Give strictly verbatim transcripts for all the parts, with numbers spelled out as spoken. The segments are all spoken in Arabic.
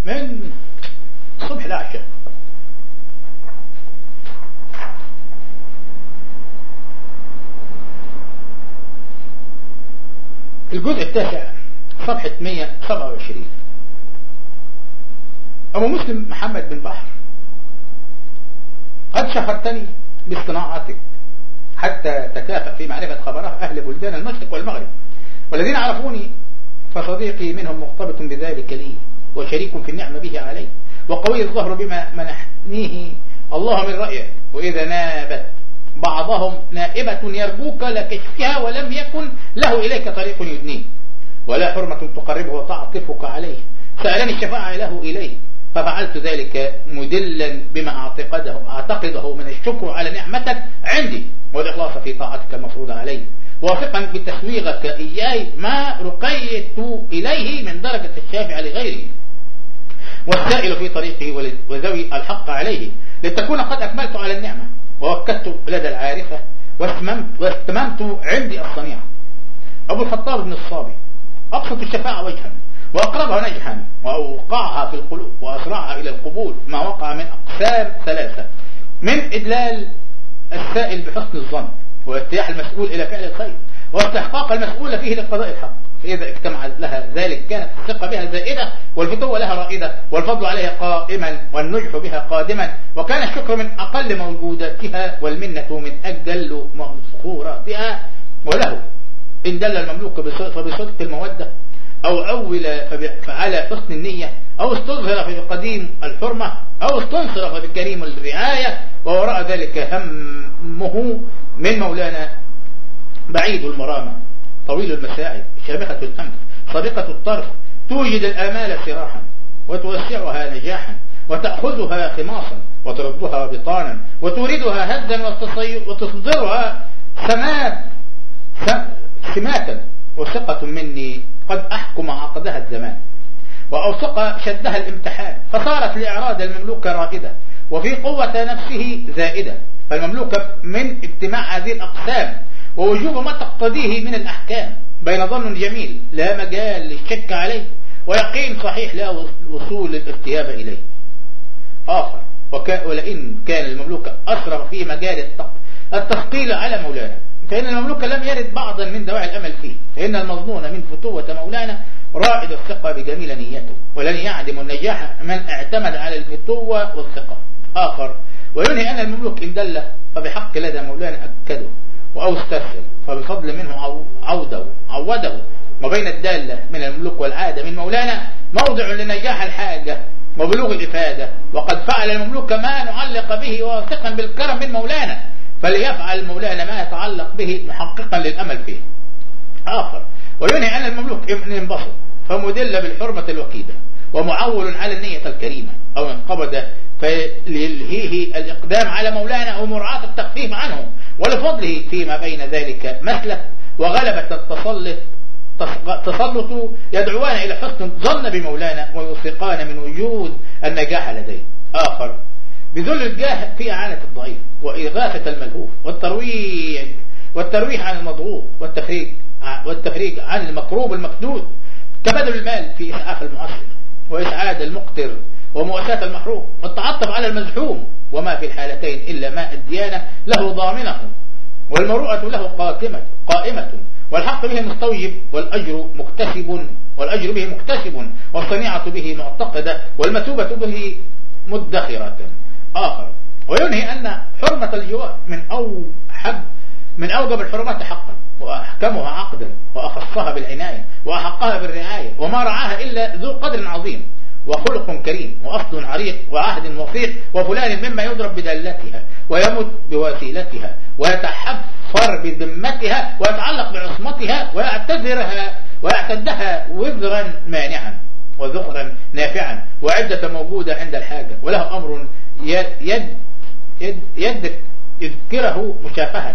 من الصبح للعشاء. الجزء التاسع صفحة مئة وسبعة وعشرين. أبو مسلم محمد بن بحر: قد شهرتني باصطناعاتك حتى تكافأ في معرفة خبره أهل بلدان المشرق والمغرب، والذين عرفوني فصديقي منهم مرتبط بذلك لي وشريك في النعمة به علي، وقوي الظهر بما منحنيه الله من رأيك. وإذا نابت بعضهم نائبة يرجوك لكشفها ولم يكن له إليك طريق يدنيه ولا حرمة تقربه وتعطفك عليه، سألني الشفاعة له إليه، ففعلت ذلك مدلا بما أعتقده, أعتقده من الشكر على نعمتك عندي والإخلاص في طاعتك المفروضة علي، واثقا بتسويغك إياي ما رقيت إليه من درجة الشافع لغيره والسائل في طريقه وذوي الحق عليه، لتكون قد أكملت على النعمة ووكدت لدى العارفة واستممت عندي الصنيعة. أبو الخطاب بن الصابي: أبسط الشفاعة وجها وأقربها نجحا وأوقعها في القلوب وأسرعها إلى القبول ما وقع من أقسام ثلاثة: من إدلال السائل بحسن الظن، واتياح المسؤول إلى فعل الخير، واستحقاق المسؤول فيه لقضاء الحق، فإذا اجتمع لها ذلك كانت الثقة بها زائدة والفتوة لها رائدة والفضل عليها قائما والنجح بها قادما، وكان الشكر من أقل موجوداتها والمنة من أجل مذخوراتها. وله إن دل المملوك فبصدق المودة أو أول فعلى حسن النية أو استظهر بقديم الحرمة أو استنصر بكريم الرعاية، ووراء ذلك همه من مولانا بعيد المرامة طويل المساعي شامخة الأنف صديقة الطرف، توجد الآمال سراحا وتوسعها نجاحا وتأخذها خماصا وتردها بطانا وتوردها هزا وتصدرها سماد سماتا، وثقة مني قد أحكم عقدها الزمان وأوثق شدها الامتحان، فصارت لإعراض المملوكة رائدة وفي قوة نفسه زائدة، فالمملوكة من اجتماع هذه الأقسام ووجوب ما تقتضيه من الأحكام بين ظن جميل لا مجال للشك عليه ويقين صحيح لا وصول الارتياب إليه. آخر: ولئن كان المملوكة أسرع في مجال التثقيل على مولانا، فإن المملوك لم يرد بعضا من دواعي الأمل فيه، فإن المظنون من فتوة مولانا رائد الثقة بجميل نيته، ولن يعدم النجاح من اعتمد على الفتوة والثقة. آخر: وينهي أن المملوك إن دل فبحق لدى مولانا أكده أو استسهل فبفضل منه عوده عوده، وبين الدالة من المملوك والعادة من مولانا موضع لنجاح الحاجة وبلوغ الإفادة، وقد فعل المملوك ما نعلق به واثقا بالكرم من مولانا، فليفعل مولانا ما يتعلق به محققا للأمل فيه. آخر: وينهي أن المملوك إن انبسط فمدل بالحرمة الوكيدة ومعول على النية الكريمة، أو انقبض فليلهيه الإقدام على مولانا أو مراعاة التخفيف عنه ولفضله فيما بين ذلك مسلك وغلبة التسلط تسلط يدعوان إلى حسن الظن بمولانا ويوثقان من وجود النجاح لديه. آخر: بذل الجاه في إعانة الضعيف وإغاثة الملهوف والترويج والترويح عن المضغوط والتفريج والتفريج عن المكروب المكدود، كبذل المال في إسعاف المعسر وإسعاد المقتر ومؤساة المحروم والتعطف على المزحوم، وما في الحالتين إلا ما الديانة له ضامنه والمروءة له قائمة قائمة والحق به مستوجب والأجر مكتسب والأجر به مكتسب والصنيعة به معتقدة والمثوبة به مدخرة. آخر: وينهي أن حرمة الجوار من أوحب من أوجب الحرمات حقا وأحكمها عقدا وأخصها بالعناية وأحقها بالرعاية، وما رعاها إلا ذو قدر عظيم وخلق كريم وأصل عريق وعهد وثيق وفلان مما يضرب بدلتها ويمت بوسيلتها ويتحفر بذمتها ويتعلق بعصمتها ويعتذرها ويعتدها وذرا مانعا وذخرا نافعا وعدة موجودة عند الحاجة، وله أمر يد يد يد يد يذكره مشافهة،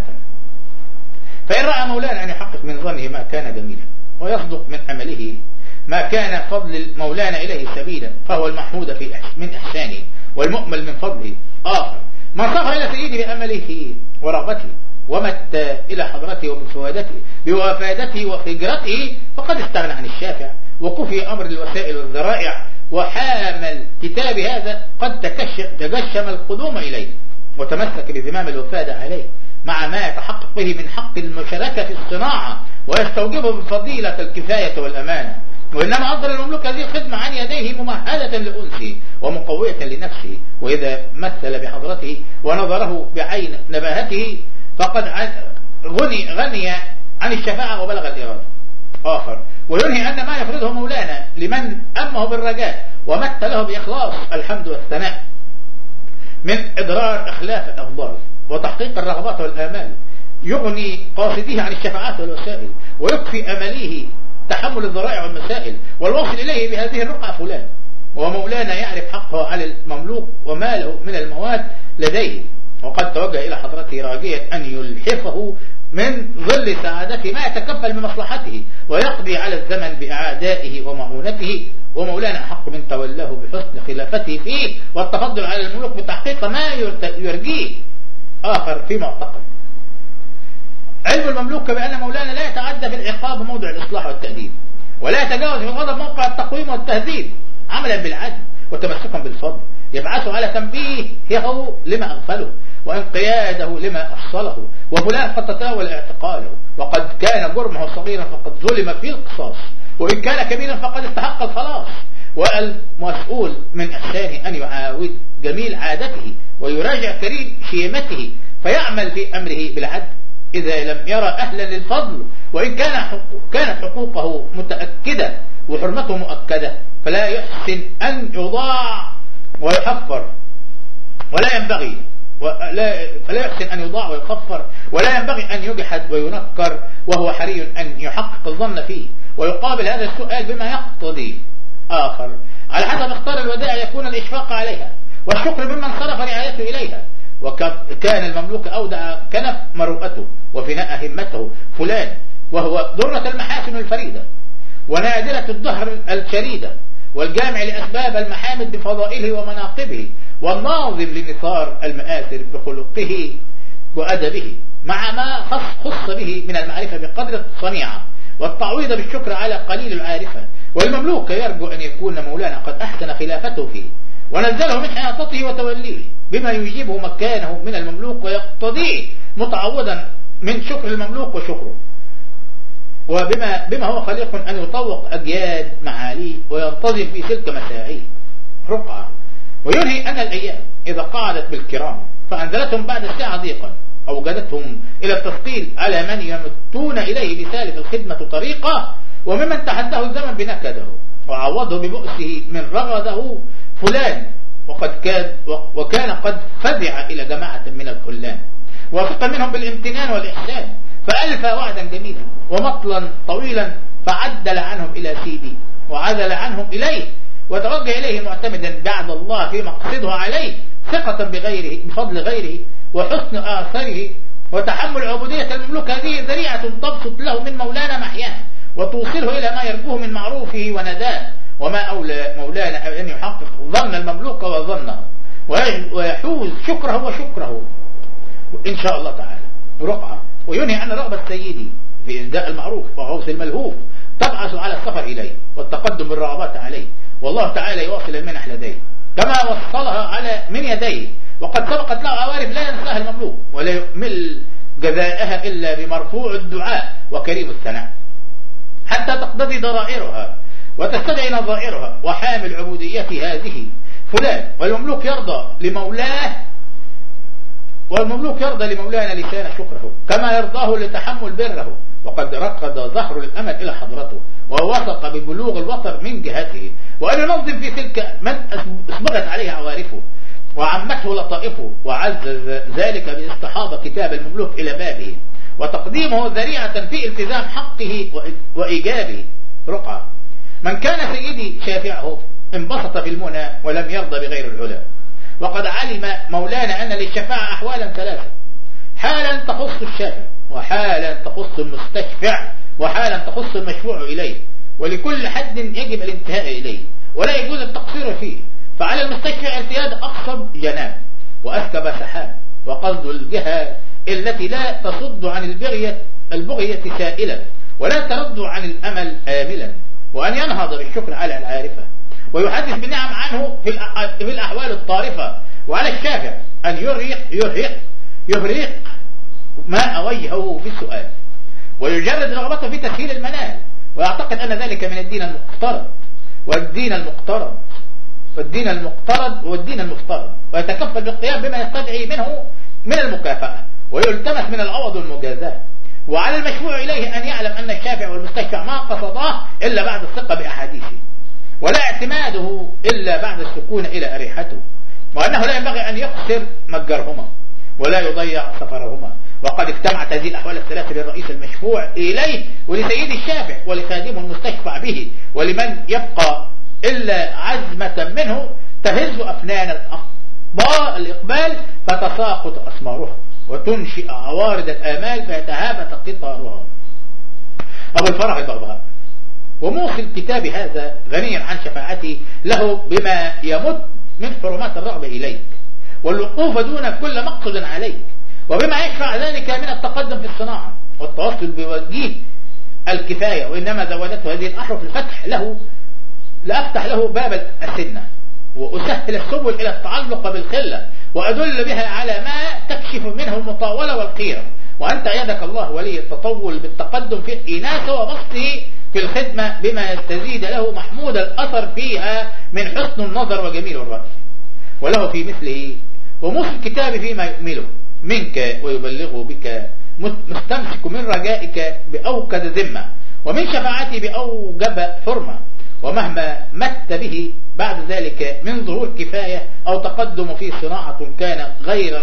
فإن رأى مولانا أن يحقق من ظنه ما كان جميلا ويصدق من عمله ما كان فضل مولانا إليه سبيلا فهو المحمود في من إحسانه والمؤمل من فضله. آخر: من صغر إلى سيده بأمله ورغبته ومت إلى حضرته وبفوادته بوفادته وفجرته فقد استغنى عن الشافع وكفي أمر الوسائل والذرائع وحامل كتاب هذا قد تجشم القدوم إليه وتمسك بزمام الوفاد عليه مع ما يتحقق به من حق المشاركة في الصناعة ويستوجبه بفضيلة الكفاية والأمانة. وإنما أفضل المملوك هذه الخدمة عن يديه ممهدة لأنسه ومقوية لنفسه، وإذا مثل بحضرته ونظره بعين نباهته فقد غني, غني عن الشفاعة وبلغ الإرادة. آخر وينهي أن ما يفرضه مولانا لمن أمه بالرجاء ومت له بإخلاص الحمد والثناء من إضرار إخلاف الأفضال وتحقيق الرغبات والآمال يغني قاصديه عن الشفاعات والوسائل ويكفي أمليه تحمل الذرائع والمسائل والوصل إليه بهذه الرقعة فلان. ومولانا يعرف حقه على المملوك وما له من المواد لديه، وقد توجه إلى حضرته راجيا أن يلحفه من ظل سعادته ما يتكفل بمصلحته ويقضي على الزمن بأعدائه ومعونته. ومولانا أحق من تولاه بحسن خلافته فيه والتفضل على الملوك بتحقيق ما يرجيه. آخر في معتقد علم المملوك بأن مولانا لا يتعدى في العقاب موضع الإصلاح والتأديب، ولا يتجاوز في الغضب موقع التقويم والتهذيب، عملا بالعدل وتمسكا بالفضل يبعث على تنبيهه لما أغفله وانقياده لما أفصله. وفلان قد تتاول اعتقاله وقد كان جرمه صغيرا فقد ظلم في القصاص، وإن كان كبيرا فقد استحق الخلاص. والمسؤول من إحسانه أن يعاود جميل عادته ويراجع كريم شيمته فيعمل في أمره بالعدل إذا لم يرى أهلا للفضل، وإن كان حقوق كانت حقوقه متأكدة وحرمته مؤكدة فلا يحسن أن يضاع ويحفر ولا ينبغي ولا فلا يحسن أن يضاع ويخفر ولا ينبغي أن يجحد وينكر، وهو حري أن يحقق الظن فيه ويقابل هذا السؤال بما يقتضي. آخر على حسب اختار الودائع يكون الإشفاق عليها والشكر ممن صرف رعايته إليها. وكان المملوك أودع كنف مروءته وفناء همته فلان، وهو درة المحاسن الفريدة ونادرة الدهر الشريدة والجامع لأسباب المحامد بفضائله ومناقبه والناظم لنثار المآثر بخلقه وأدبه مع ما خص, خص به من المعرفة بقدر الصنيعة والتعويض بالشكر على قليل العارفة. والمملوك يرجو أن يكون مولانا قد أحسن خلافته فيه ونزله من حياطته وتوليه بما يجيبه مكانه من المملوك ويقتضيه متعوضا من شكر المملوك وشكره، وبما بما هو خليق أن يطوق أجياد معاليه وينتظم في سلك مساعيه. رقعة وينهي أن الأيام إذا قعدت بالكرام فأنزلتهم بعد الساعة ضيقا أوجدتهم إلى التثقيل على من يمتون إليه بسالف الخدمة طريقة، وممن تحداه الزمن بنكده وعوضه ببؤسه من رغده فلان، وقد كان وكان قد فزع إلى جماعة من الخلان وثق منهم بالامتنان والإحسان فألفى وعدا جميلا ومطلا طويلا فعدل عنهم إلى سيدي وعدل عنهم إليه وتوجه إليه معتمدا بعد الله في مقصده عليه ثقة بغيره بفضل غيره وحسن آثاره وتحمل عبودية المملوك. هذه ذريعة تبسط له من مولانا محياه وتوصله إلى ما يرجوه من معروفه ونداه. وما أولى مولانا أن يحقق ظن المملوك وظنه ويحوز شكره وشكره إن شاء الله تعالى. رقعة وينهي أن رغبة سيدي في إزداء المعروف وغوث الملهوف تبعث على السفر إليه والتقدم بالرغبات عليه، والله تعالى يواصل المنح لديه كما وصلها على من يديه، وقد سبقت له عوارف لا ينساها المملوك ولا يؤمل جزاءها إلا بمرفوع الدعاء وكريم الثناء حتى تقتضي ضرائرها وتستدعي نظائرها. وحامل عبوديته هذه فلان والمملوك يرضى لمولاه والمملوك يرضى لمولانا لسان شكره كما يرضاه لتحمل بره، وقد رقد ظهر الأمل إلى حضرته ووثق ببلوغ الوطر من جهته، وأن ينظم في تلك من أسبغت عليه عوارفه وعمته لطائفه، وعزز ذلك باستحاضة كتاب المملوك إلى بابه وتقديمه ذريعة في التزام حقه وإيجابه. رقعة من كان سيدي شافعه انبسط في المنى ولم يرضى بغير العلا، وقد علم مولانا أن للشفاعة أحوالا ثلاثة: حالا تخص الشافع، وحالا تخص المستشفع، وحالا تخص المشفوع إليه، ولكل حد يجب الانتهاء إليه ولا يجوز التقصير فيه. فعلى المستشفع ارتياد أقصب جناب وأسكب سحاب، وقصد الجهة التي لا تصد عن البغية البغية سائلا ولا ترد عن الأمل آملا، وأن ينهض بالشكر على العارفة ويحدث بالنعم عنه في الأحوال الطارفة. وعلى الشافع أن يرهق يرهق يفرق ما وجهه في السؤال، ويجرد رغبته في تسهيل المنال، ويعتقد أن ذلك من الدين المقترض والدين المقترض والدين المقترض والدين المفترض، ويتكفل بالقيام بما يستدعي منه من المكافأة، ويلتمس من العوض والمجازاة. وعلى المشروع إليه أن يعلم أن الشافع والمستشفع ما قصداه إلا بعد الثقة بأحاديثه، ولا اعتماده إلا بعد السكون إلى أريحته، وأنه لا ينبغي أن يخسر متجرهما ولا يضيع سفرهما. وقد اجتمعت هذه الأحوال الثلاثة للرئيس المشفوع إليه ولسيد الشافع ولخادمه المستشفع به ولمن يبقى إلا عزمة منه تهز أفنان الأقبال الإقبال فتساقط أسمارها وتنشئ عوارض الآمال فيتهافت قطارها. أبو الفرج البغبغاء. وموصل كتاب هذا غنيا عن شفاعتي له بما يمد من حرمات الرغبة إليك والوقوف دون كل مقصد عليك، وبما يشفع ذلك من التقدم في الصناعة والتوصل بوجيه الكفاية. وإنما زودته هذه الأحرف الفتح له لأفتح له باب السنة وأسهل السبل إلى التعلق بالخلة، وأدل بها على ما تكشف منه المطاولة والخيرة. وأنت أيدك الله ولي التطول بالتقدم في الإناثة وبسطه في الخدمة بما يستزيد له محمود الأثر فيها من حسن النظر وجميل الرأي. وله في مثله وموصل الكتاب فيما يؤمله منك ويبلغه بك مستمسك من رجائك بأوكد ذمة ومن شفاعتي بأوجب حرمة. ومهما مت به بعد ذلك من ظهور كفاية أو تقدم في صناعة كان غير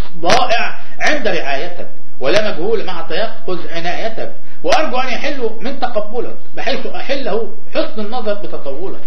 ضائع عند رعايتك ولا مجهول مع تيقظ عنايتك، وأرجو أن يحل من تقبلك بحيث أحله حسن النظر بتطولك.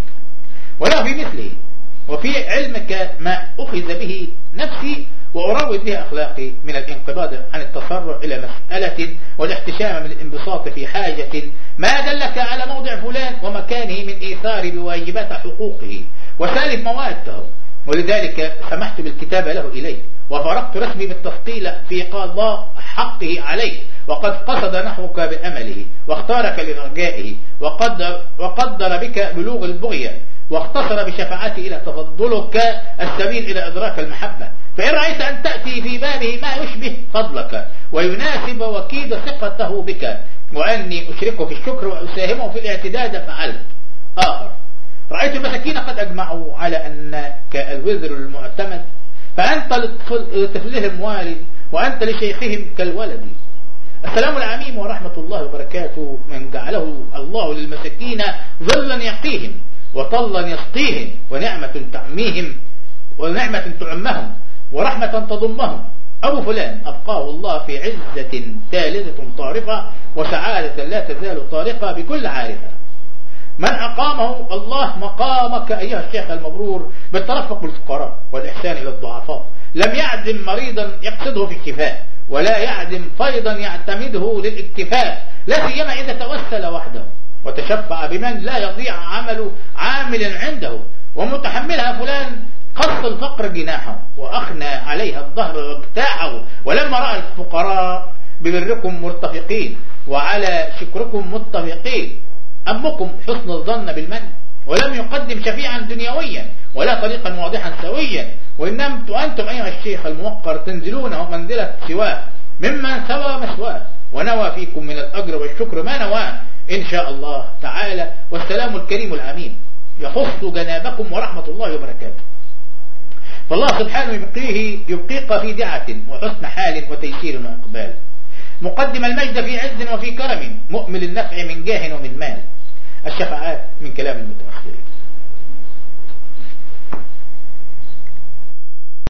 وله في مثله وفي علمك ما أخذ به نفسي وأروض به أخلاقي من الانقباض عن التسرع إلى مسألة والاحتشام من الانبساط في حاجة ما دلك على موضع فلان ومكانه من إيثار بواجبات حقوقه وسالب مواده، ولذلك سمحت بالكتابة له إليه وفرقت رسمي بالتثقيل في قضاء حقه عليه. وقد قصد نحوك بأمله واختارك لرجائه وقدر, وقدر بك بلوغ البغية واختصر بشفاعته إلى تفضلك السبيل إلى إدراك المحبة. فإن رأيت أن تأتي في بابه ما يشبه فضلك ويناسب وكيد ثقته بك وأني أشركه في الشكر وأساهمه في الاعتداد فعلت. آخر رأيت المساكين قد أجمعوا على أنك الوزر المعتمد، فأنت لطفلهم والد وأنت لشيخهم كالولد. السلام العميم ورحمة الله وبركاته من جعله الله للمساكين ظلا يقيهم وطلا يسقيهم ونعمة تعميهم ونعمة تعمهم ورحمة تضمهم. أبو فلان أبقاه الله في عزة ثالثة طارقة وسعادة لا تزال طارقة بكل عارفة. من أقامه الله مقامك أيها الشيخ المبرور بالترفق بالفقراء والإحسان إلى الضعفاء، لم يعدم مريضا يقصده في الشفاء ولا يعدم فيضا يعتمده للاكتفاء، لا سيما إذا توسل وحده وتشفع بمن لا يضيع عمل عامل عنده. ومتحملها فلان قص الفقر جناحه وأخنى عليها الظهر واجتاحه، ولما رأى الفقراء ببركم مرتفقين وعلى شكركم متفقين أمكم حسن الظن بالمن، ولم يقدم شفيعا دنيويا ولا طريقا واضحا سويا، وإنما أنتم أيها الشيخ الموقر تنزلونه منزلة سواه ممن سوى مسواه ونوى فيكم من الأجر والشكر ما نواه إن شاء الله تعالى. والسلام الكريم العميم يخص جنابكم ورحمة الله وبركاته. فالله سبحانه يبقيه يبقيك في دعة وحسن حال وتيسير وإقبال، مقدم المجد في عز وفي كرم، مؤمل النفع من جاه ومن مال. الشفاعات من كلام المتأخرين.